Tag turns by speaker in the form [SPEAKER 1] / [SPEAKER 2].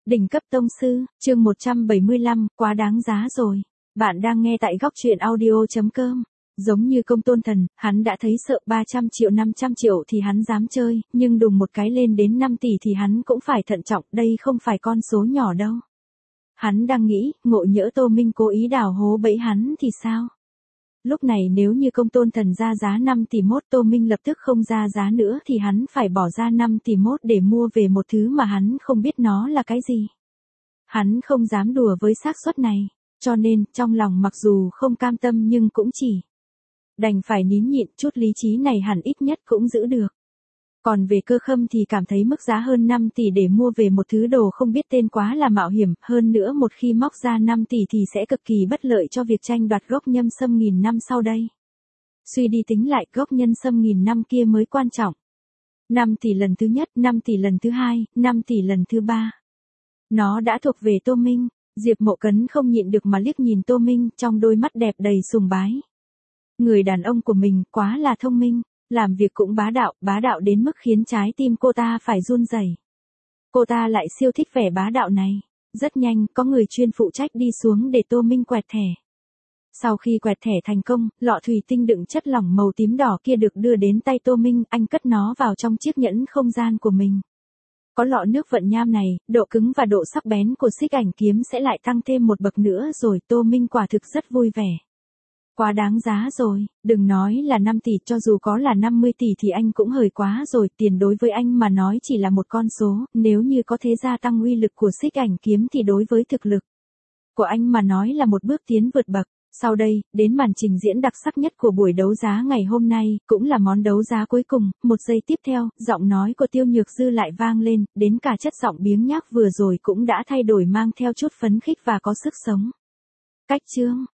[SPEAKER 1] Đỉnh cấp tông sư, chương 175, quá đáng giá rồi. Bạn đang nghe tại góc truyện audio.com. Giống như Công Tôn Thần, hắn đã thấy sợ 300 triệu 500 triệu thì hắn dám chơi, nhưng đùng một cái lên đến 5 tỷ thì hắn cũng phải thận trọng, đây không phải con số nhỏ đâu. Hắn đang nghĩ, ngộ nhỡ Tô Minh cố ý đào hố bẫy hắn thì sao? Lúc này nếu như Công Tôn Thần ra giá 5 tỷ mốt, Tô Minh lập tức không ra giá nữa thì hắn phải bỏ ra 5 tỷ mốt để mua về một thứ mà hắn không biết nó là cái gì. Hắn không dám đùa với xác suất này, cho nên trong lòng mặc dù không cam tâm nhưng cũng chỉ đành phải nín nhịn, chút lý trí này hẳn ít nhất cũng giữ được. Còn về Cơ Khâm thì cảm thấy mức giá hơn 5 tỷ để mua về một thứ đồ không biết tên quá là mạo hiểm, hơn nữa một khi móc ra 5 tỷ thì sẽ cực kỳ bất lợi cho việc tranh đoạt gốc Nhâm Sâm nghìn năm sau đây. Suy đi tính lại, gốc Nhân Sâm nghìn năm kia mới quan trọng. 5 tỷ lần thứ nhất, 5 tỷ lần thứ hai, 5 tỷ lần thứ ba. Nó đã thuộc về Tô Minh. Diệp Mộ Cấn không nhịn được mà liếc nhìn Tô Minh, trong đôi mắt đẹp đầy sùng bái. Người đàn ông của mình quá là thông minh, làm việc cũng bá đạo đến mức khiến trái tim cô ta phải run rẩy. Cô ta lại siêu thích vẻ bá đạo này. Rất nhanh, có người chuyên phụ trách đi xuống để Tô Minh quẹt thẻ. Sau khi quẹt thẻ thành công, lọ thủy tinh đựng chất lỏng màu tím đỏ kia được đưa đến tay Tô Minh, anh cất nó vào trong chiếc nhẫn không gian của mình. Có lọ nước vận nham này, độ cứng và độ sắc bén của xích ảnh kiếm sẽ lại tăng thêm một bậc nữa rồi, Tô Minh quả thực rất vui vẻ. Quá đáng giá rồi, đừng nói là 5 tỷ, cho dù có là 50 tỷ thì anh cũng hời quá rồi, tiền đối với anh mà nói chỉ là một con số, nếu như có thể gia tăng uy lực của xích ảnh kiếm thì đối với thực lực của anh mà nói là một bước tiến vượt bậc. Sau đây, đến màn trình diễn đặc sắc nhất của buổi đấu giá ngày hôm nay, cũng là món đấu giá cuối cùng. Một giây tiếp theo, giọng nói của Tiêu Nhược Dư lại vang lên, đến cả chất giọng biếng nhác vừa rồi cũng đã thay đổi, mang theo chút phấn khích và có sức sống. Cách chương